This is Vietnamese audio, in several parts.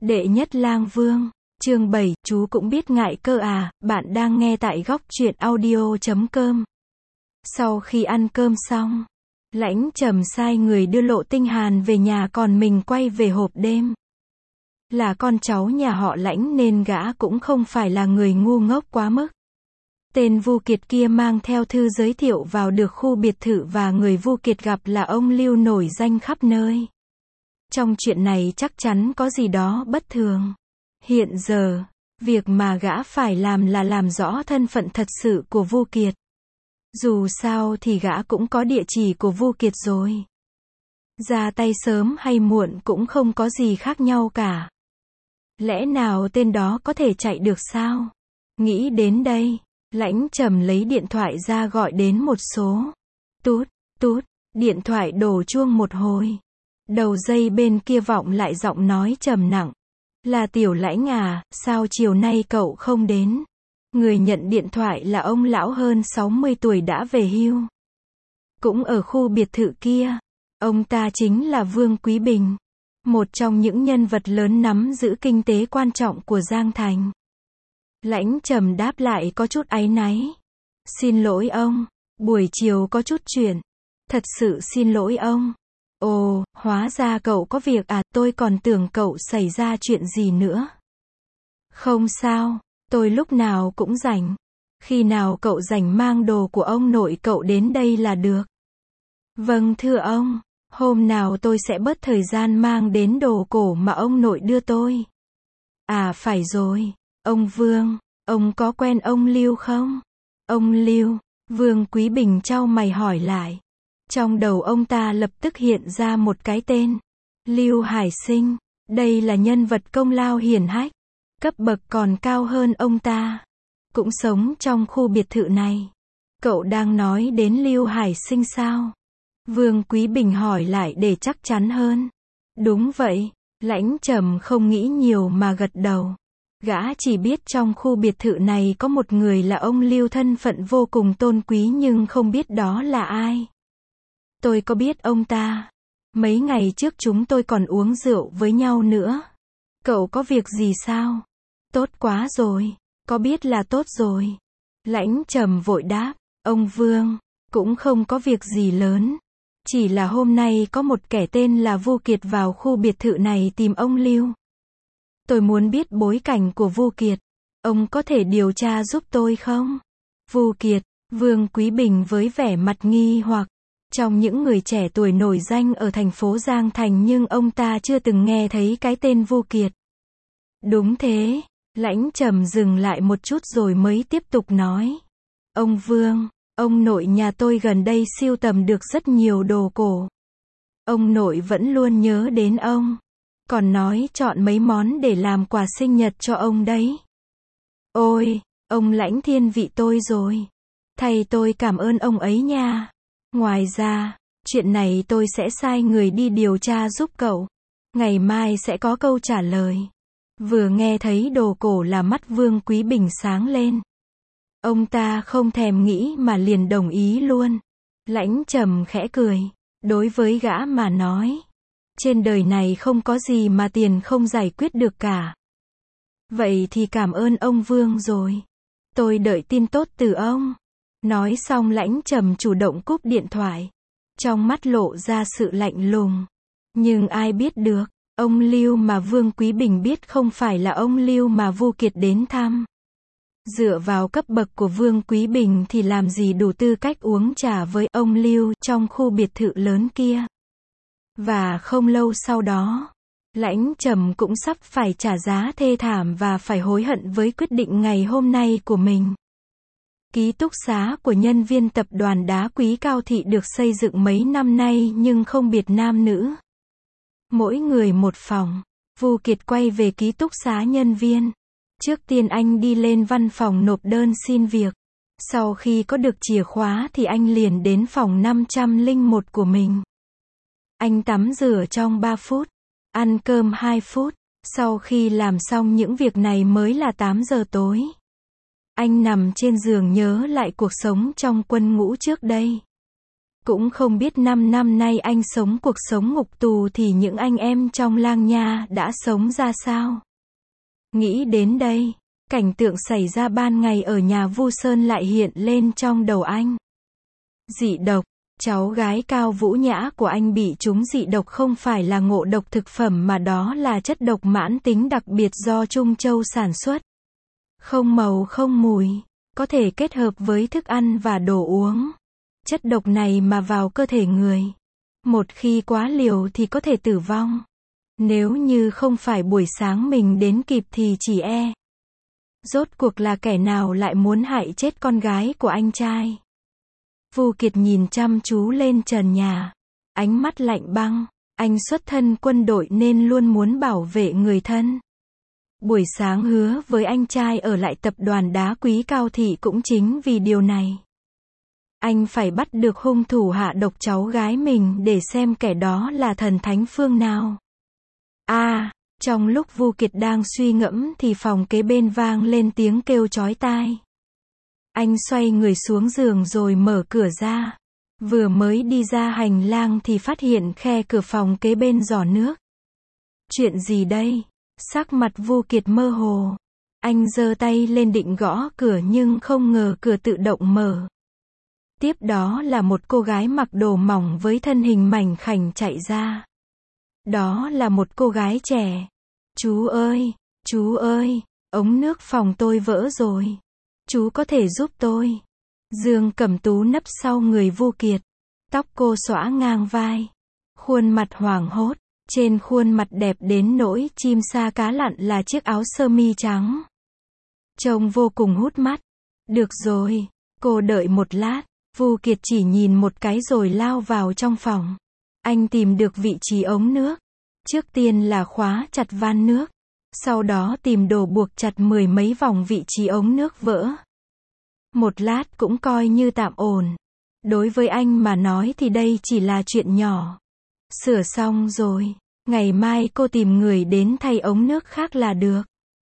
Đệ nhất lang vương, chương 7, chú cũng biết ngại cơ à, bạn đang nghe tại góc truyện audio.com. Sau khi ăn cơm xong, Lãnh Trầm sai người đưa Lộ Tinh Hàn về nhà còn mình quay về hộp đêm. Là con cháu nhà họ Lãnh nên gã cũng không phải là người ngu ngốc quá mức. Tên Vu Kiệt kia mang theo thư giới thiệu vào được khu biệt thự và người Vu Kiệt gặp là ông Lưu nổi danh khắp nơi. Trong chuyện này chắc chắn có gì đó bất thường. Hiện giờ, việc mà gã phải làm là làm rõ thân phận thật sự của Vu Kiệt. Dù sao thì gã cũng có địa chỉ của Vu Kiệt rồi. Ra tay sớm hay muộn cũng không có gì khác nhau cả. Lẽ nào tên đó có thể chạy được sao? Nghĩ đến đây, Lãnh Trầm lấy điện thoại ra gọi đến một số. Tút, tút, điện thoại đổ chuông một hồi. Đầu dây bên kia vọng lại giọng nói trầm nặng. Là Tiểu Lãnh à, sao chiều nay cậu không đến? Người nhận điện thoại là ông lão hơn 60 tuổi đã về hưu. Cũng ở khu biệt thự kia. Ông ta chính là Vương Quý Bình. Một trong những nhân vật lớn nắm giữ kinh tế quan trọng của Giang Thành. Lãnh Trầm đáp lại có chút áy náy. Xin lỗi ông, buổi chiều có chút chuyện. Thật sự xin lỗi ông. Ồ, hóa ra cậu có việc à, tôi còn tưởng cậu xảy ra chuyện gì nữa. Không sao, tôi lúc nào cũng rảnh. Khi nào cậu rảnh mang đồ của ông nội cậu đến đây là được. Vâng thưa ông, hôm nào tôi sẽ bớt thời gian mang đến đồ cổ mà ông nội đưa tôi. À phải rồi, ông Vương, ông có quen ông Lưu không? Ông Lưu, Vương Quý Bình chau mày hỏi lại. Trong đầu ông ta lập tức hiện ra một cái tên. Lưu Hải Sinh, đây là nhân vật công lao hiển hách, cấp bậc còn cao hơn ông ta. Cũng sống trong khu biệt thự này. Cậu đang nói đến Lưu Hải Sinh sao? Vương Quý Bình hỏi lại để chắc chắn hơn. Đúng vậy, Lãnh Trầm không nghĩ nhiều mà gật đầu. Gã chỉ biết trong khu biệt thự này có một người là ông Lưu thân phận vô cùng tôn quý nhưng không biết đó là ai. Tôi có biết ông ta. Mấy ngày trước chúng tôi còn uống rượu với nhau nữa. Cậu có việc gì sao? Tốt quá rồi. Có biết là tốt rồi. Lãnh Trầm vội đáp. Ông Vương, cũng không có việc gì lớn. Chỉ là hôm nay có một kẻ tên là Vu Kiệt vào khu biệt thự này tìm ông Lưu. Tôi muốn biết bối cảnh của Vu Kiệt. Ông có thể điều tra giúp tôi không? Vu Kiệt, Vương Quý Bình với vẻ mặt nghi hoặc. Trong những người trẻ tuổi nổi danh ở thành phố Giang Thành nhưng ông ta chưa từng nghe thấy cái tên Vu Kiệt. Đúng thế, Lãnh Trầm dừng lại một chút rồi mới tiếp tục nói. Ông Vương, ông nội nhà tôi gần đây sưu tầm được rất nhiều đồ cổ. Ông nội vẫn luôn nhớ đến ông. Còn nói chọn mấy món để làm quà sinh nhật cho ông đấy. Ôi, ông Lãnh thiên vị tôi rồi. Thầy tôi cảm ơn ông ấy nha. Ngoài ra, chuyện này tôi sẽ sai người đi điều tra giúp cậu. Ngày mai sẽ có câu trả lời. Vừa nghe thấy đồ cổ là mắt Vương Quý Bình sáng lên. Ông ta không thèm nghĩ mà liền đồng ý luôn. Lãnh Trầm khẽ cười. Đối với gã mà nói, trên đời này không có gì mà tiền không giải quyết được cả. Vậy thì cảm ơn ông Vương rồi. Tôi đợi tin tốt từ ông. Nói xong Lãnh Trầm chủ động cúp điện thoại. Trong mắt lộ ra sự lạnh lùng. Nhưng ai biết được, ông Lưu mà Vương Quý Bình biết không phải là ông Lưu mà Vu Kiệt đến thăm. Dựa vào cấp bậc của Vương Quý Bình thì làm gì đủ tư cách uống trà với ông Lưu trong khu biệt thự lớn kia. Và không lâu sau đó, Lãnh Trầm cũng sắp phải trả giá thê thảm và phải hối hận với quyết định ngày hôm nay của mình. Ký túc xá của nhân viên tập đoàn đá quý Cao Thị được xây dựng mấy năm nay nhưng không biệt nam nữ. Mỗi người một phòng. Vu Kiệt quay về ký túc xá nhân viên. Trước tiên anh đi lên văn phòng nộp đơn xin việc. Sau khi có được chìa khóa thì anh liền đến phòng 501 của mình. Anh tắm rửa trong 3 phút. Ăn cơm 2 phút. Sau khi làm xong những việc này mới là 8 giờ tối. Anh nằm trên giường nhớ lại cuộc sống trong quân ngũ trước đây. Cũng không biết 5 năm nay anh sống cuộc sống ngục tù thì những anh em trong Lang Nha đã sống ra sao. Nghĩ đến đây, cảnh tượng xảy ra ban ngày ở nhà Vu Sơn lại hiện lên trong đầu anh. Dị độc, cháu gái Cao Vũ Nhã của anh bị trúng dị độc không phải là ngộ độc thực phẩm mà đó là chất độc mãn tính đặc biệt do Trung Châu sản xuất. Không màu không mùi, có thể kết hợp với thức ăn và đồ uống. Chất độc này mà vào cơ thể người, một khi quá liều thì có thể tử vong. Nếu như không phải buổi sáng mình đến kịp thì chỉ e. Rốt cuộc là kẻ nào lại muốn hại chết con gái của anh trai. Vu Kiệt nhìn chăm chú lên trần nhà, ánh mắt lạnh băng, anh xuất thân quân đội nên luôn muốn bảo vệ người thân. Buổi sáng hứa với anh trai ở lại tập đoàn đá quý Cao Thị cũng chính vì điều này. Anh phải bắt được hung thủ hạ độc cháu gái mình để xem kẻ đó là thần thánh phương nào. Trong lúc Vu Kiệt đang suy ngẫm thì phòng kế bên vang lên tiếng kêu chói tai. Anh xoay người xuống giường rồi mở cửa ra. Vừa mới đi ra hành lang thì phát hiện khe cửa phòng kế bên rò nước. Chuyện gì đây? Sắc mặt Vu Kiệt mơ hồ. Anh giơ tay lên định gõ cửa nhưng không ngờ cửa tự động mở. Tiếp đó là một cô gái mặc đồ mỏng với thân hình mảnh khảnh chạy ra. Đó là một cô gái trẻ. Chú ơi, ống nước phòng tôi vỡ rồi. Chú có thể giúp tôi. Dương Cẩm Tú nấp sau người Vu Kiệt. Tóc cô xõa ngang vai. Khuôn mặt hoảng hốt. Trên khuôn mặt đẹp đến nỗi chim sa cá lặn là chiếc áo sơ mi trắng. Trông vô cùng hút mắt. Được rồi, cô đợi một lát. Vu Kiệt chỉ nhìn một cái rồi lao vào trong phòng. Anh tìm được vị trí ống nước. Trước tiên là khóa chặt van nước. Sau đó tìm đồ buộc chặt 10 mấy vòng vị trí ống nước vỡ. Một lát cũng coi như tạm ổn. Đối với anh mà nói thì đây chỉ là chuyện nhỏ. Sửa xong rồi. Ngày mai cô tìm người đến thay ống nước khác là được.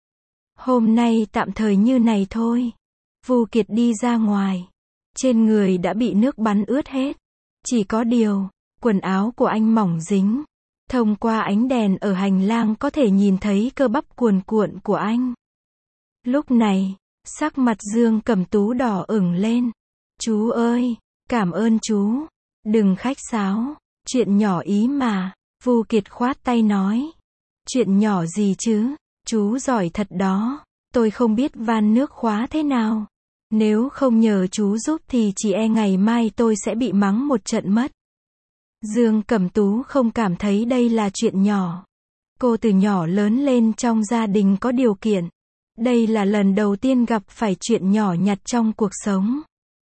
Hôm nay tạm thời như này thôi. Vu Kiệt đi ra ngoài. Trên người đã bị nước bắn ướt hết. Chỉ có điều, quần áo của anh mỏng dính. Thông qua ánh đèn ở hành lang có thể nhìn thấy cơ bắp cuồn cuộn của anh. Lúc này, sắc mặt Dương Cẩm Tú đỏ ửng lên. Chú ơi, cảm ơn chú. Đừng khách sáo. Chuyện nhỏ ý mà. Vu Kiệt khoát tay nói. Chuyện nhỏ gì chứ? Chú giỏi thật đó. Tôi không biết van nước khóa thế nào. Nếu không nhờ chú giúp thì chỉ e ngày mai tôi sẽ bị mắng một trận mất. Dương Cẩm Tú không cảm thấy đây là chuyện nhỏ. Cô từ nhỏ lớn lên trong gia đình có điều kiện. Đây là lần đầu tiên gặp phải chuyện nhỏ nhặt trong cuộc sống.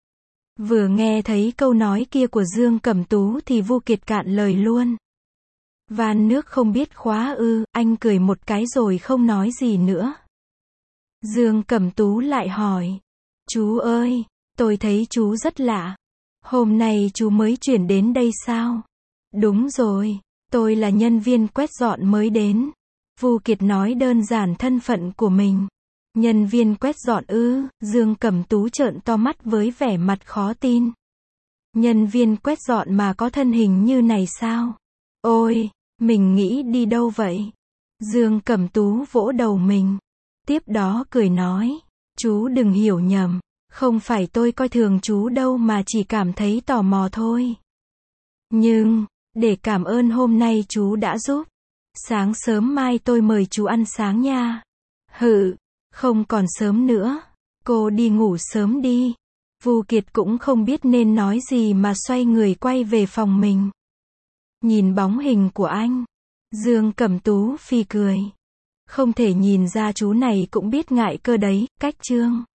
Vừa nghe thấy câu nói kia của Dương Cẩm Tú thì Vu Kiệt cạn lời luôn. Van nước không biết khóa ư? Anh cười một cái rồi không nói gì nữa. Dương Cẩm Tú lại hỏi. Chú ơi, tôi thấy chú rất lạ. Hôm nay chú mới chuyển đến đây sao? Đúng rồi, tôi là nhân viên quét dọn mới đến. Vu Kiệt nói đơn giản thân phận của mình. Nhân viên quét dọn ư? Dương Cẩm Tú trợn to mắt với vẻ mặt khó tin. Nhân viên quét dọn mà có thân hình như này sao? Ôi, mình nghĩ đi đâu vậy? Dương Cẩm Tú vỗ đầu mình. Tiếp đó cười nói. Chú đừng hiểu nhầm. Không phải tôi coi thường chú đâu mà chỉ cảm thấy tò mò thôi. Nhưng, để cảm ơn hôm nay chú đã giúp. Sáng sớm mai tôi mời chú ăn sáng nha. Không còn sớm nữa. Cô đi ngủ sớm đi. Vu Kiệt cũng không biết nên nói gì mà xoay người quay về phòng mình. Nhìn bóng hình của anh, Dương Cẩm Tú phì cười. Không thể nhìn ra chú này cũng biết ngại cơ đấy, cách trương.